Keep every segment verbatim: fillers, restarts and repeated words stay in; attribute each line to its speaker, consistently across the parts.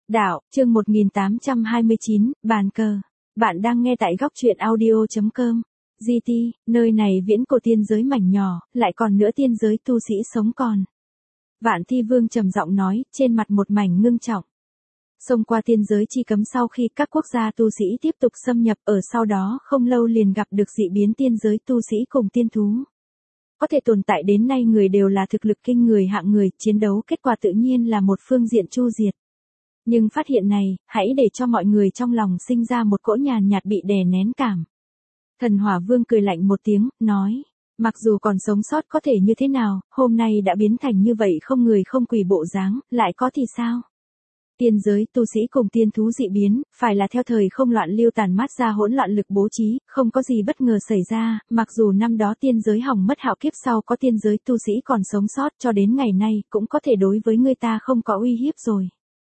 Speaker 1: Đạo, chương một nghìn tám trăm hai mươi chín, bàn cờ. Bạn đang nghe tại góc truyện audio.com. giê tê, nơi này viễn cổ tiên giới mảnh nhỏ, lại còn nữa tiên giới tu sĩ sống còn. Vạn Thi Vương trầm giọng nói, trên mặt một mảnh ngưng trọng. Xông qua tiên giới chi cấm sau khi các quốc gia tu sĩ tiếp tục xâm nhập, ở sau đó không lâu liền gặp được dị biến tiên giới tu sĩ cùng tiên thú. Có thể tồn tại đến nay người đều là thực lực kinh người hạng người, chiến đấu kết quả tự nhiên là một phương diện chu diệt. Nhưng phát hiện này, hãy để cho mọi người trong lòng sinh ra một cỗ nhàn nhạt bị đè nén cảm. Thần Hỏa Vương cười lạnh một tiếng, nói, mặc dù còn sống sót có thể như thế nào, hôm nay đã biến thành như vậy không người không quỷ bộ dáng, lại có thì sao? Tiên giới tu sĩ cùng tiên thú dị biến, phải là theo thời không loạn lưu tàn mát ra hỗn loạn lực bố trí, không có gì bất ngờ xảy ra, mặc dù năm đó tiên giới hỏng mất hạo kiếp sau có tiên giới tu sĩ còn sống sót cho đến ngày nay, cũng có thể đối với người ta không có uy hiếp rồi.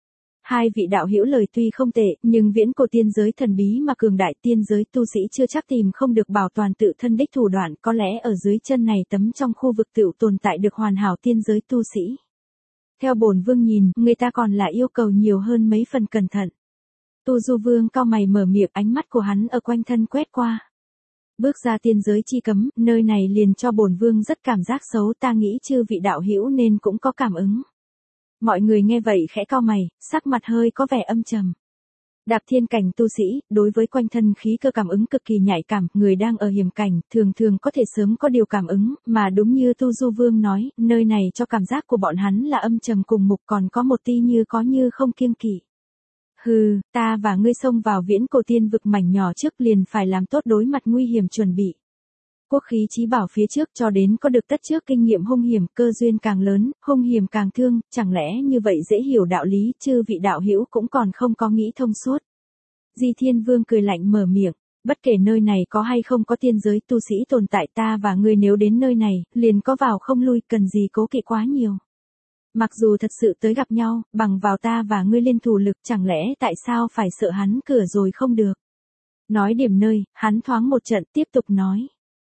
Speaker 1: Hai vị đạo hữu lời tuy không tệ, nhưng viễn cổ tiên giới thần bí mà cường đại tiên giới tu sĩ chưa chắc tìm không được bảo toàn tự thân đích thủ đoạn, có lẽ ở dưới chân này tấm trong khu vực tựu tồn tại được hoàn hảo tiên giới tu sĩ. Theo bổn vương nhìn, người ta còn là yêu cầu nhiều hơn mấy phần cẩn thận. Tu Du Vương cau mày mở miệng, ánh mắt của hắn ở quanh thân quét qua. Bước ra tiên giới chi cấm, nơi này liền cho bổn vương rất cảm giác xấu, ta nghĩ chư vị đạo hữu nên cũng có cảm ứng. Mọi người nghe vậy khẽ cau mày, sắc mặt hơi có vẻ âm trầm. Đạp thiên cảnh tu sĩ, đối với quanh thân khí cơ cảm ứng cực kỳ nhạy cảm, người đang ở hiểm cảnh, thường thường có thể sớm có điều cảm ứng, mà đúng như Tu Du Vương nói, nơi này cho cảm giác của bọn hắn là âm trầm cùng mục, còn có một ti như có như không kiêng kỵ. Hừ, ta và ngươi xông vào viễn cổ tiên vực mảnh nhỏ trước liền phải làm tốt đối mặt nguy hiểm chuẩn bị. Quốc khí chí bảo phía trước cho đến có được tất trước kinh nghiệm hung hiểm, cơ duyên càng lớn, hung hiểm càng thương, chẳng lẽ như vậy dễ hiểu đạo lý, chư vị đạo hữu cũng còn không có nghĩ thông suốt. Di Thiên Vương cười lạnh mở miệng, bất kể nơi này có hay không có tiên giới tu sĩ tồn tại, ta và ngươi nếu đến nơi này, liền có vào không lui, cần gì cố kỵ quá nhiều. Mặc dù thật sự tới gặp nhau, bằng vào ta và ngươi liên thủ lực, chẳng lẽ tại sao phải sợ hắn cửa rồi không được. Nói điểm nơi, hắn thoáng một trận tiếp tục nói.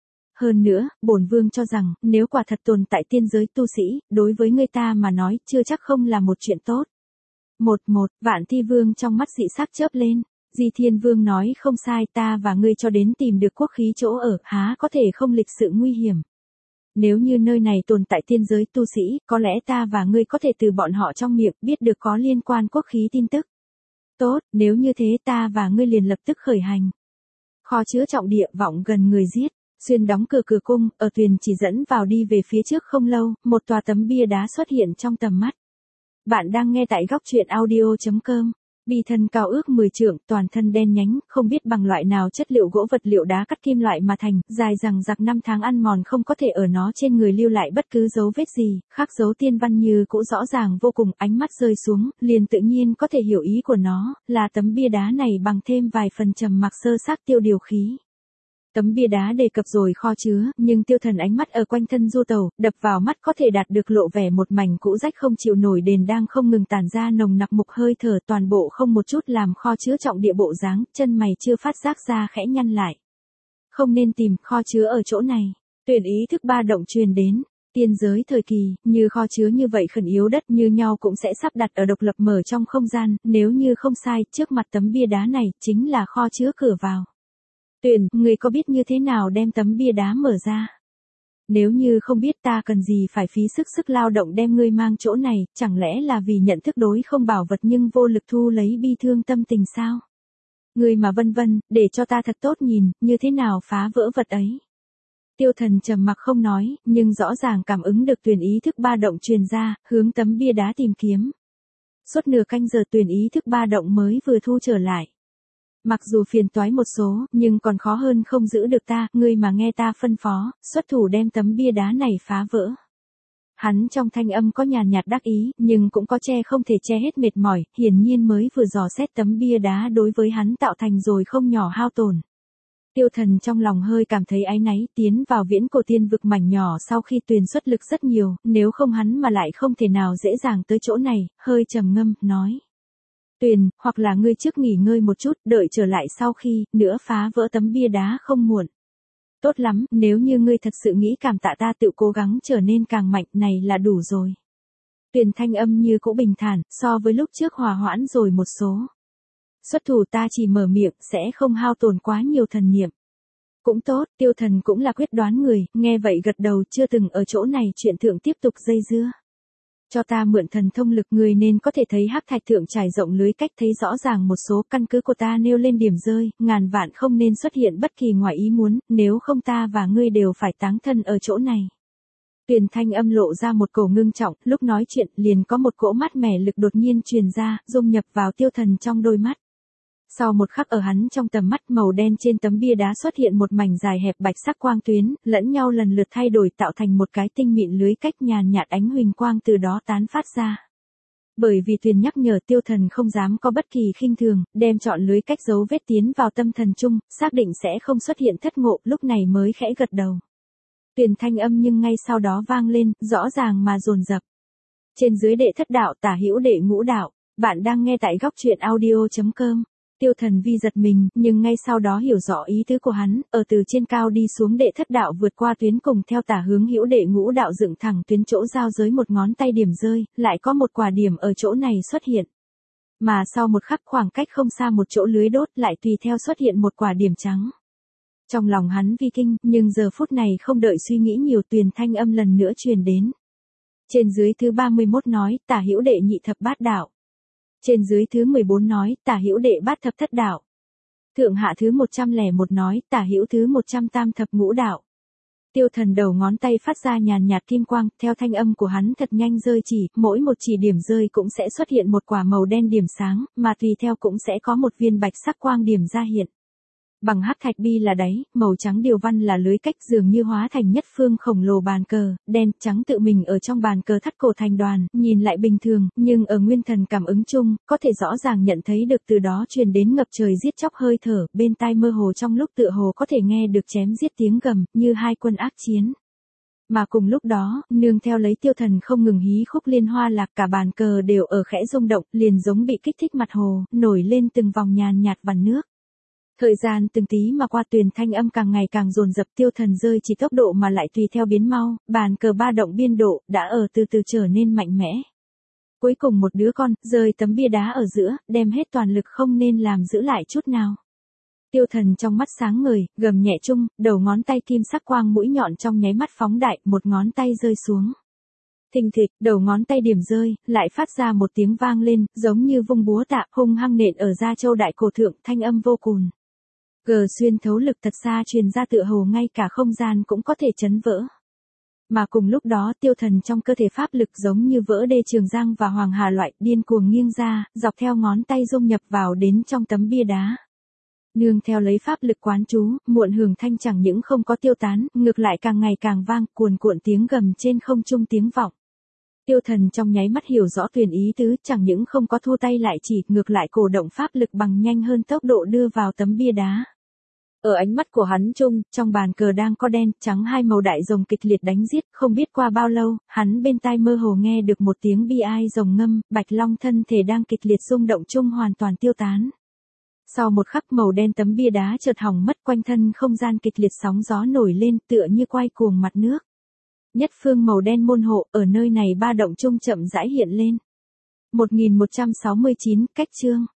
Speaker 1: Hơn nữa, bổn vương cho rằng, nếu quả thật tồn tại tiên giới tu sĩ, đối với người ta mà nói, chưa chắc không là một chuyện tốt. Một một, Vạn Thi Vương trong mắt dị sắc chớp lên. Di Thiên Vương nói không sai, ta và ngươi cho đến tìm được quốc khí chỗ ở, há có thể không lịch sự nguy hiểm. Nếu như nơi này tồn tại tiên giới tu sĩ, có lẽ ta và ngươi có thể từ bọn họ trong miệng biết được có liên quan quốc khí tin tức. Tốt, nếu như thế ta và ngươi liền lập tức khởi hành. Kho chứa trọng địa vọng gần người giết. Xuyên đóng cửa cửa cung, ở thuyền chỉ dẫn vào đi về phía trước không lâu, một tòa tấm bia đá xuất hiện trong tầm mắt. Bạn đang nghe tại góc truyện audio.com. Bi thân cao ước mười trượng, toàn thân đen nhánh, không biết bằng loại nào chất liệu gỗ vật liệu đá cắt kim loại mà thành, dài rằng giặc năm tháng ăn mòn không có thể ở nó trên người lưu lại bất cứ dấu vết gì, khắc dấu tiên văn như cũ rõ ràng vô cùng, ánh mắt rơi xuống, liền tự nhiên có thể hiểu ý của nó, là tấm bia đá này bằng thêm vài phần trầm mặc sơ xác tiêu điều khí. Tấm bia đá đề cập rồi kho chứa, nhưng Tiêu Thần ánh mắt ở quanh thân du tàu, đập vào mắt có thể đạt được lộ vẻ một mảnh cũ rách không chịu nổi đền đang không ngừng tản ra nồng nặc mục hơi thở, toàn bộ không một chút làm kho chứa trọng địa bộ dáng, chân mày chưa phát giác ra khẽ nhăn lại. Không nên tìm kho chứa ở chỗ này. Tuyển ý thức ba động truyền đến. Tiên giới thời kỳ, như kho chứa như vậy khẩn yếu đất như nhau cũng sẽ sắp đặt ở độc lập mở trong không gian, nếu như không sai, trước mặt tấm bia đá này chính là kho chứa cửa vào. Tuyển, người có biết như thế nào đem tấm bia đá mở ra? Nếu như không biết ta cần gì phải phí sức sức lao động đem ngươi mang chỗ này, chẳng lẽ là vì nhận thức đối không bảo vật nhưng vô lực thu lấy bi thương tâm tình sao? Ngươi mà vân vân, để cho ta thật tốt nhìn, như thế nào phá vỡ vật ấy? Tiêu Thần trầm mặc không nói, nhưng rõ ràng cảm ứng được tuyển ý thức ba động truyền ra, hướng tấm bia đá tìm kiếm. Suốt nửa canh giờ tuyển ý thức ba động mới vừa thu trở lại. Mặc dù phiền toái một số, nhưng còn khó hơn không giữ được ta, ngươi mà nghe ta phân phó, xuất thủ đem tấm bia đá này phá vỡ. Hắn trong thanh âm có nhàn nhạt đắc ý, nhưng cũng có che không thể che hết mệt mỏi, hiển nhiên mới vừa dò xét tấm bia đá đối với hắn tạo thành rồi không nhỏ hao tổn. Tiêu Thần trong lòng hơi cảm thấy áy náy, tiến vào viễn cổ tiên vực mảnh nhỏ sau khi Tuyền xuất lực rất nhiều, nếu không hắn mà lại không thể nào dễ dàng tới chỗ này, hơi trầm ngâm, nói. Tuyền, hoặc là ngươi trước nghỉ ngơi một chút, đợi trở lại sau khi, nữa phá vỡ tấm bia đá không muộn. Tốt lắm, nếu như ngươi thật sự nghĩ cảm tạ ta tự cố gắng trở nên càng mạnh này là đủ rồi. Tuyền thanh âm như cũ bình thản, so với lúc trước hòa hoãn rồi một số. Xuất thủ ta chỉ mở miệng sẽ không hao tổn quá nhiều thần niệm. Cũng tốt, Tiêu Thần cũng là quyết đoán người, nghe vậy gật đầu, chưa từng ở chỗ này chuyện thượng tiếp tục dây dưa. Cho ta mượn thần thông lực, người nên có thể thấy hắc thạch thượng trải rộng lưới cách, thấy rõ ràng một số căn cứ của ta nêu lên điểm rơi, ngàn vạn không nên xuất hiện bất kỳ ngoài ý muốn, nếu không ta và ngươi đều phải táng thân ở chỗ này. Tuyền thanh âm lộ ra một cổ ngưng trọng, lúc nói chuyện liền có một cỗ mát mẻ lực đột nhiên truyền ra, dung nhập vào Tiêu Thần trong đôi mắt. Sau một khắc ở hắn trong tầm mắt, màu đen trên tấm bia đá xuất hiện một mảnh dài hẹp bạch sắc quang tuyến, lẫn nhau lần lượt thay đổi tạo thành một cái tinh mịn lưới cách, nhàn nhạt ánh huỳnh quang từ đó tán phát ra. Bởi vì Tuyền nhắc nhở, Tiêu Thần không dám có bất kỳ khinh thường, đem chọn lưới cách dấu vết tiến vào tâm thần chung, xác định sẽ không xuất hiện thất ngộ, lúc này mới khẽ gật đầu. Tuyền thanh âm nhưng ngay sau đó vang lên, rõ ràng mà dồn dập. Trên dưới đệ thất đạo, tả hữu đệ ngũ đạo, bạn đang nghe tại góc truyện audio chấm com. Tiêu Thần vi giật mình, nhưng ngay sau đó hiểu rõ ý tứ của hắn, ở từ trên cao đi xuống đệ thất đạo vượt qua tuyến cùng theo tả hướng hữu đệ ngũ đạo dựng thẳng tuyến chỗ giao giới một ngón tay điểm rơi, lại có một quả điểm ở chỗ này xuất hiện. Mà sau một khắc khoảng cách không xa một chỗ lưới đốt lại tùy theo xuất hiện một quả điểm trắng. Trong lòng hắn vi kinh, nhưng giờ phút này không đợi suy nghĩ nhiều, Tuyền thanh âm lần nữa truyền đến. Trên dưới thứ ba mươi mốt nói, tả hữu đệ nhị thập bát đạo. Trên dưới thứ mười bốn nói, tả hữu đệ bát thập thất đạo. Thượng hạ thứ một trăm lẻ một nói, tả hữu thứ một trăm tam thập ngũ đạo. Tiêu Thần đầu ngón tay phát ra nhàn nhạt kim quang, theo thanh âm của hắn thật nhanh rơi chỉ, mỗi một chỉ điểm rơi cũng sẽ xuất hiện một quả màu đen điểm sáng, mà tùy theo cũng sẽ có một viên bạch sắc quang điểm ra hiện. Bằng hắc thạch bi là đáy, màu trắng điều văn là lưới cách, dường như hóa thành nhất phương khổng lồ bàn cờ, đen trắng tự mình ở trong bàn cờ thắt cổ thành đoàn, nhìn lại bình thường, nhưng ở nguyên thần cảm ứng chung, có thể rõ ràng nhận thấy được từ đó truyền đến ngập trời giết chóc hơi thở, bên tai mơ hồ trong lúc tựa hồ có thể nghe được chém giết tiếng gầm, như hai quân ác chiến. Mà cùng lúc đó, nương theo lấy Tiêu Thần không ngừng hí khúc liên hoa lạc, cả bàn cờ đều ở khẽ rung động, liền giống bị kích thích mặt hồ, nổi lên từng vòng nhàn nhạt vằn nước. Thời gian từng tí mà qua, Tuyền thanh âm càng ngày càng dồn dập, Tiêu Thần rơi chỉ tốc độ mà lại tùy theo biến mau, bàn cờ ba động biên độ, đã ở từ từ trở nên mạnh mẽ. Cuối cùng một đứa con, rơi tấm bia đá ở giữa, đem hết toàn lực không nên làm giữ lại chút nào. Tiêu Thần trong mắt sáng ngời, gầm nhẹ chung, đầu ngón tay kim sắc quang mũi nhọn trong nháy mắt phóng đại, một ngón tay rơi xuống. Thình thịch, đầu ngón tay điểm rơi, lại phát ra một tiếng vang lên, giống như vung búa tạ, hung hăng nện ở da châu đại cổ thượng, thanh âm vô cùng. Gờ xuyên thấu lực thật xa truyền ra, tựa hồ ngay cả không gian cũng có thể chấn vỡ. Mà cùng lúc đó, Tiêu Thần trong cơ thể pháp lực giống như vỡ đê Trường Giang và Hoàng Hà loại, điên cuồng nghiêng ra, dọc theo ngón tay dung nhập vào đến trong tấm bia đá. Nương theo lấy pháp lực quán chú, muộn hưởng thanh chẳng những không có tiêu tán, ngược lại càng ngày càng vang, cuồn cuộn tiếng gầm trên không trung tiếng vọng. Tiêu Thần trong nháy mắt hiểu rõ Tuyền ý tứ, chẳng những không có thu tay lại chỉ, ngược lại cổ động pháp lực bằng nhanh hơn tốc độ đưa vào tấm bia đá. Ở ánh mắt của hắn chung, trong bàn cờ đang có đen, trắng hai màu đại rồng kịch liệt đánh giết, không biết qua bao lâu, hắn bên tai mơ hồ nghe được một tiếng bi ai rồng ngâm, Bạch Long thân thể đang kịch liệt rung động chung hoàn toàn tiêu tán. Sau một khắc màu đen tấm bia đá chợt hỏng mất, quanh thân không gian kịch liệt sóng gió nổi lên, tựa như quay cuồng mặt nước. Nhất phương màu đen môn hộ, ở nơi này ba động chung chậm rãi hiện lên. một nghìn một trăm sáu mươi chín, cách chương.